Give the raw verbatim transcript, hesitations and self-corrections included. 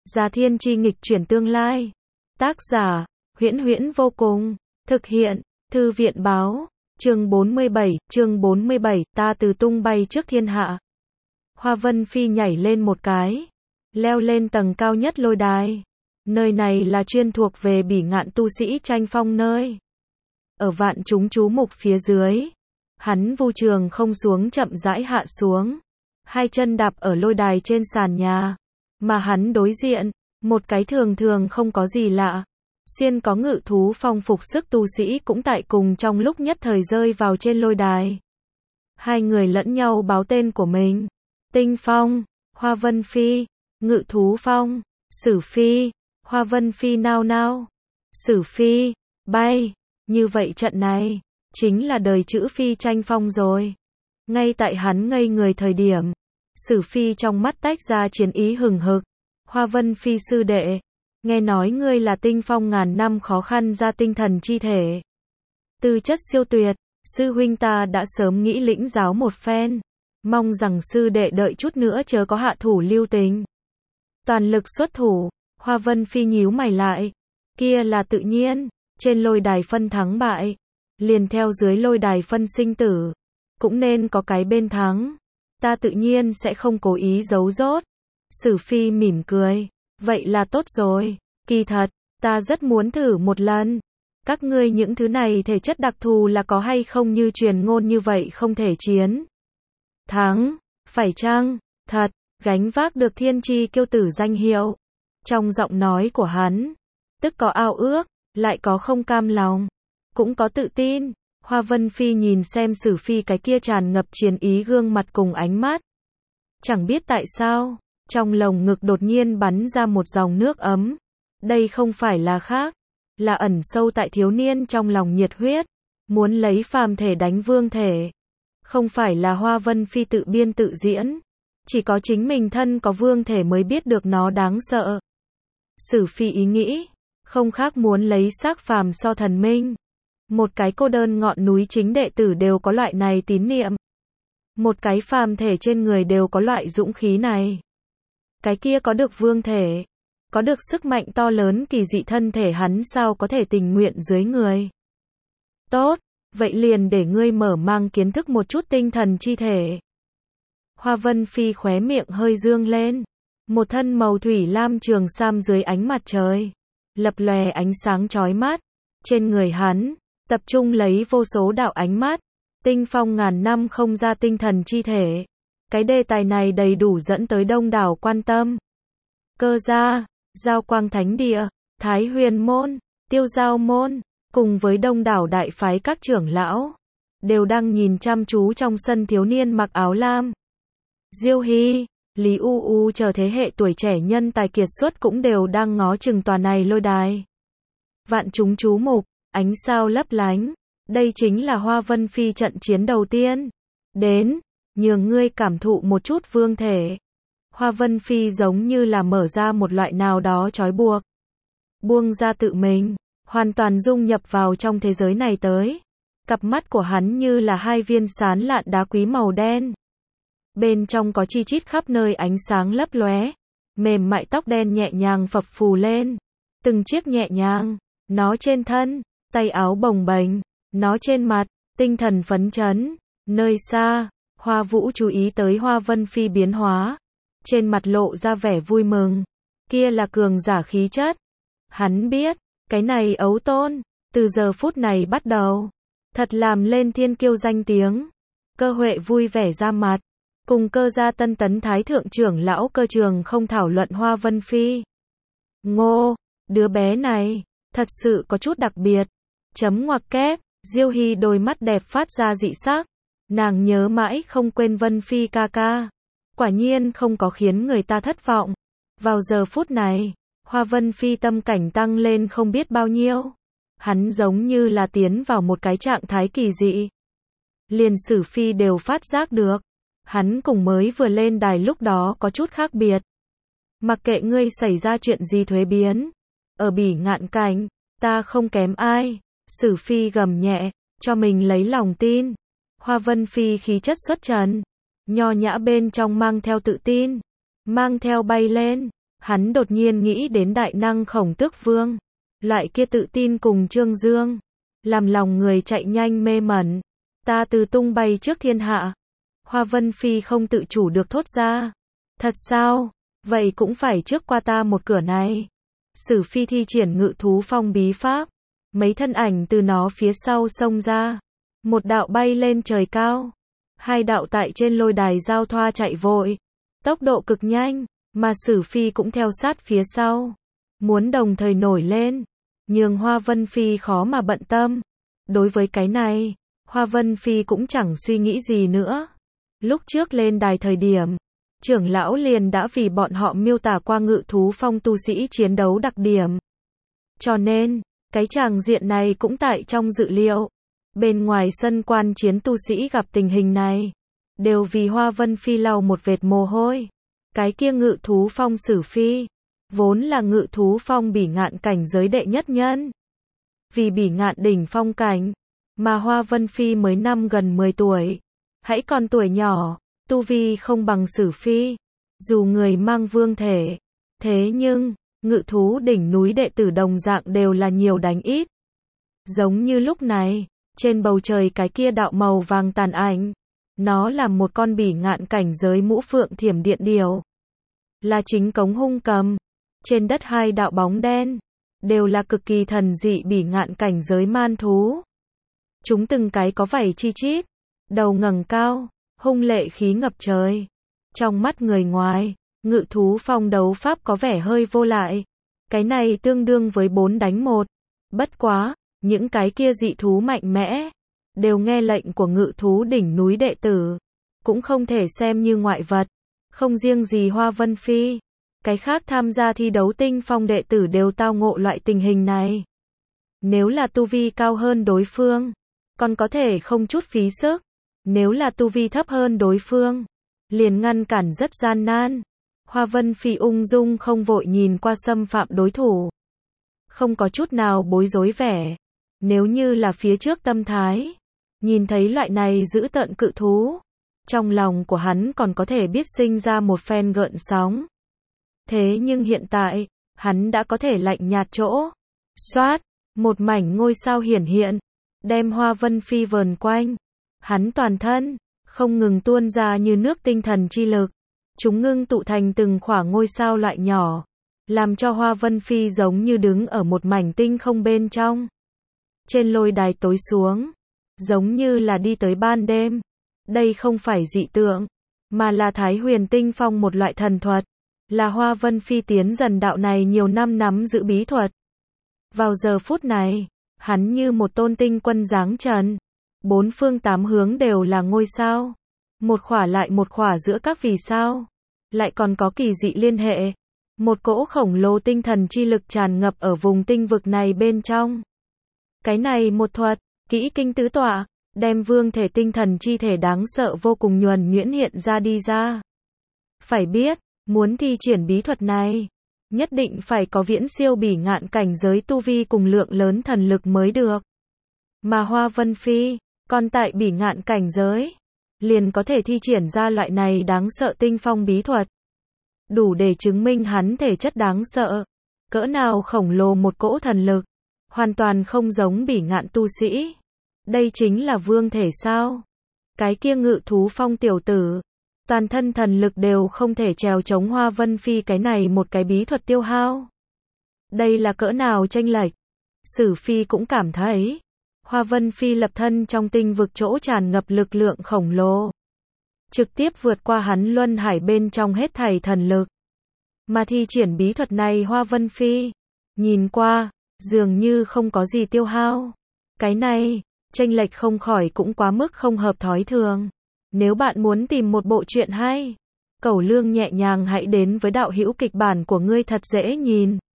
Gia Thiên Chi nghịch chuyển tương lai. Tác giả, Huyễn Huyễn vô cùng. Thực hiện, Thư viện báo. Chương bốn mươi bảy, chương bốn mươi bảy, ta từ tung bay trước thiên hạ. Hoa Vân Phi nhảy lên một cái, leo lên tầng cao nhất lôi đài. Nơi này là chuyên thuộc về bỉ ngạn tu sĩ tranh phong nơi. Ở vạn chúng chú mục phía dưới, hắn vu trường không xuống chậm rãi hạ xuống. Hai chân đạp ở lôi đài trên sàn nhà, mà hắn đối diện, một cái thường thường không có gì lạ. Xuyên có ngự thú phong phục sức tu sĩ cũng tại cùng trong lúc nhất thời rơi vào trên lôi đài. Hai người lẫn nhau báo tên của mình. Tinh Phong, Hoa Vân Phi, Ngự thú phong, Sử Phi, Hoa Vân Phi nao nao. Sử Phi, bay, như vậy trận này, chính là đời chữ Phi tranh phong rồi. Ngay tại hắn ngây người thời điểm, Sử Phi trong mắt tách ra chiến ý hừng hực. Hoa Vân Phi sư đệ, nghe nói ngươi là tinh phong ngàn năm khó khăn ra tinh thần chi thể. Tư chất siêu tuyệt, sư huynh ta đã sớm nghĩ lĩnh giáo một phen. Mong rằng sư đệ đợi chút nữa chớ có hạ thủ lưu tình. Toàn lực xuất thủ, Hoa Vân Phi nhíu mày lại. Kia là tự nhiên, trên lôi đài phân thắng bại, liền theo dưới lôi đài phân sinh tử, cũng nên có cái bên thắng. Ta tự nhiên sẽ không cố ý giấu giốt. Sử Phi mỉm cười. Vậy là tốt rồi, kỳ thật, ta rất muốn thử một lần. Các ngươi những thứ này thể chất đặc thù là có hay không như truyền ngôn như vậy không thể chiến. Thắng, phải chăng, thật, gánh vác được thiên chi kiêu tử danh hiệu. Trong giọng nói của hắn, tức có ao ước, lại có không cam lòng, cũng có tự tin. Hoa Vân Phi nhìn xem Sử Phi cái kia tràn ngập chiến ý gương mặt cùng ánh mắt. Chẳng biết tại sao, trong lồng ngực đột nhiên bắn ra một dòng nước ấm. Đây không phải là khác, là ẩn sâu tại thiếu niên trong lòng nhiệt huyết, muốn lấy phàm thể đánh vương thể. Không phải là Hoa Vân Phi tự biên tự diễn, chỉ có chính mình thân có vương thể mới biết được nó đáng sợ. Sử Phi ý nghĩ, không khác muốn lấy xác phàm so thần minh. Một cái cô đơn ngọn núi chính đệ tử đều có loại này tín niệm. Một cái phàm thể trên người đều có loại dũng khí này. Cái kia có được vương thể, có được sức mạnh to lớn kỳ dị thân thể hắn sao có thể tình nguyện dưới người. Tốt, vậy liền để ngươi mở mang kiến thức một chút tinh thần chi thể. Hoa Vân Phi khóe miệng hơi dương lên. Một thân màu thủy lam trường sam dưới ánh mặt trời, lập lòe ánh sáng chói mắt. Trên người hắn, tập trung lấy vô số đạo ánh mắt. Tinh phong ngàn năm không ra tinh thần chi thể. Cái đề tài này đầy đủ dẫn tới đông đảo quan tâm. Cơ gia, Giao Quang Thánh Địa, Thái Huyền Môn, Tiêu Giao Môn, cùng với đông đảo đại phái các trưởng lão, đều đang nhìn chăm chú trong sân thiếu niên mặc áo lam. Diêu Hy, Lý U U chờ thế hệ tuổi trẻ nhân tài kiệt xuất cũng đều đang ngó chừng tòa này lôi đài. Vạn chúng chú mục, ánh sao lấp lánh. Đây chính là Hoa Vân Phi trận chiến đầu tiên. Đến, nhường ngươi cảm thụ một chút vương thể. Hoa Vân Phi giống như là mở ra một loại nào đó trói buộc. Buông ra tự mình, hoàn toàn dung nhập vào trong thế giới này tới. Cặp mắt của hắn như là hai viên sán lạn đá quý màu đen. Bên trong có chi chít khắp nơi ánh sáng lấp lóe. Mềm mại tóc đen nhẹ nhàng phập phù lên. Từng chiếc nhẹ nhàng, nó trên thân, tay áo bồng bềnh, nó trên mặt, tinh thần phấn chấn. Nơi xa, Hoa Vũ chú ý tới Hoa Vân Phi biến hóa. Trên mặt lộ ra vẻ vui mừng. Kia là cường giả khí chất. Hắn biết, cái này ấu tôn, từ giờ phút này bắt đầu, thật làm lên thiên kiêu danh tiếng. Cơ Huệ vui vẻ ra mặt. Cùng Cơ gia tân tấn thái thượng trưởng lão Cơ Trường không thảo luận Hoa Vân Phi. Ngô, đứa bé này, thật sự có chút đặc biệt. Chấm ngoặc kép, Diêu Hy đôi mắt đẹp phát ra dị sắc. Nàng nhớ mãi không quên Vân Phi ca ca. Quả nhiên không có khiến người ta thất vọng. Vào giờ phút này, Hoa Vân Phi tâm cảnh tăng lên không biết bao nhiêu. Hắn giống như là tiến vào một cái trạng thái kỳ dị. Liền Sử Phi đều phát giác được. Hắn cùng mới vừa lên đài lúc đó có chút khác biệt. Mặc kệ ngươi xảy ra chuyện gì thuế biến. Ở bỉ ngạn cảnh, ta không kém ai. Sử Phi gầm nhẹ, cho mình lấy lòng tin. Hoa Vân Phi khí chất xuất trần, nho nhã bên trong mang theo tự tin, mang theo bay lên, Hắn đột nhiên nghĩ đến đại năng Khổng Tước Vương. Loại kia tự tin cùng trương dương. Làm lòng người chạy nhanh mê mẩn. Ta từ tung bay trước thiên hạ. Hoa Vân Phi không tự chủ được thốt ra. Thật sao? Vậy cũng phải trước qua ta một cửa này. Sử Phi thi triển Ngự Thú Phong bí pháp. Mấy thân ảnh từ nó phía sau xông ra. Một đạo bay lên trời cao. Hai đạo tại trên lôi đài giao thoa chạy vội. Tốc độ cực nhanh. Mà Sử Phi cũng theo sát phía sau. Muốn đồng thời nổi lên. Nhưng Hoa Vân Phi khó mà bận tâm. Đối với cái này, Hoa Vân Phi cũng chẳng suy nghĩ gì nữa. Lúc trước lên đài thời điểm, trưởng lão liền đã vì bọn họ miêu tả qua Ngự Thú Phong tu sĩ chiến đấu đặc điểm. Cho nên, cái tràng diện này cũng tại trong dự liệu. Bên ngoài sân quan chiến tu sĩ gặp tình hình này, đều vì Hoa Vân Phi lau một vệt mồ hôi. Cái kia Ngự Thú Phong Sử Phi, vốn là Ngự Thú Phong bỉ ngạn cảnh giới đệ nhất nhân. Vì bỉ ngạn đỉnh phong cảnh, mà Hoa Vân Phi mới năm gần mười tuổi. Hãy còn tuổi nhỏ, tu vi không bằng Sử Phi. Dù người mang vương thể, thế nhưng, Ngự Thú đỉnh núi đệ tử đồng dạng đều là nhiều đánh ít. Giống như lúc này, trên bầu trời cái kia đạo màu vàng tàn ảnh. Nó là một con bỉ ngạn cảnh giới mũ phượng thiểm điện điểu. Là chính cống hung cầm. Trên đất hai đạo bóng đen. Đều là cực kỳ thần dị bỉ ngạn cảnh giới man thú. Chúng từng cái có vảy chi chít. Đầu ngẩng cao. Hung lệ khí ngập trời. Trong mắt người ngoài, Ngự Thú Phong đấu pháp có vẻ hơi vô lại. Cái này tương đương với bốn đánh một. Bất quá, những cái kia dị thú mạnh mẽ. Đều nghe lệnh của Ngự Thú đỉnh núi đệ tử. Cũng không thể xem như ngoại vật. Không riêng gì Hoa Vân Phi. Cái khác tham gia thi đấu tinh phong đệ tử đều tao ngộ loại tình hình này. Nếu là tu vi cao hơn đối phương, còn có thể không chút phí sức. Nếu là tu vi thấp hơn đối phương, liền ngăn cản rất gian nan. Hoa Vân Phi ung dung không vội nhìn qua xâm phạm đối thủ. Không có chút nào bối rối vẻ. Nếu như là phía trước tâm thái, nhìn thấy loại này dữ tợn cự thú, trong lòng của hắn còn có thể biết sinh ra một phen gợn sóng. Thế nhưng hiện tại, hắn đã có thể lạnh nhạt chỗ. Xoát, một mảnh ngôi sao hiển hiện, đem Hoa Vân Phi vờn quanh. Hắn toàn thân, không ngừng tuôn ra như nước tinh thần chi lực. Chúng ngưng tụ thành từng khỏa ngôi sao loại nhỏ, làm cho Hoa Vân Phi giống như đứng ở một mảnh tinh không bên trong. Trên lôi đài tối xuống, giống như là đi tới ban đêm. Đây không phải dị tượng, mà là Thái Huyền Tinh Phong một loại thần thuật. Là Hoa Vân Phi tiến dần đạo này nhiều năm nắm giữ bí thuật. Vào giờ phút này, hắn như một tôn tinh quân giáng trần. Bốn phương tám hướng đều là ngôi sao. Một khỏa lại một khỏa giữa các vì sao. Lại còn có kỳ dị liên hệ. Một cỗ khổng lồ tinh thần chi lực tràn ngập ở vùng tinh vực này bên trong. Cái này một thuật, kỹ kinh tứ tọa, đem vương thể tinh thần chi thể đáng sợ vô cùng nhuần nhuyễn hiện ra đi ra. Phải biết, muốn thi triển bí thuật này, nhất định phải có viễn siêu bỉ ngạn cảnh giới tu vi cùng lượng lớn thần lực mới được. Mà Hoa Vân Phi, còn tại bỉ ngạn cảnh giới, liền có thể thi triển ra loại này đáng sợ tinh phong bí thuật. Đủ để chứng minh hắn thể chất đáng sợ. Cỡ nào khổng lồ một cỗ thần lực, hoàn toàn không giống bỉ ngạn tu sĩ. Đây chính là vương thể sao? Cái kia Ngự Thú Phong tiểu tử, toàn thân thần lực đều không thể trèo chống Hoa Vân Phi cái này một cái bí thuật tiêu hao. Đây là cỡ nào chênh lệch? Sử Phi cũng cảm thấy, Hoa Vân Phi lập thân trong tinh vực chỗ tràn ngập lực lượng khổng lồ. Trực tiếp vượt qua hắn luân hải bên trong hết thảy thần lực. Mà thi triển bí thuật này Hoa Vân Phi, nhìn qua, dường như không có gì tiêu hao. Cái này, chênh lệch không khỏi cũng quá mức không hợp thói thường. Nếu bạn muốn tìm một bộ truyện hay, Cẩu Lương nhẹ nhàng hãy đến với đạo hữu kịch bản của ngươi thật dễ nhìn.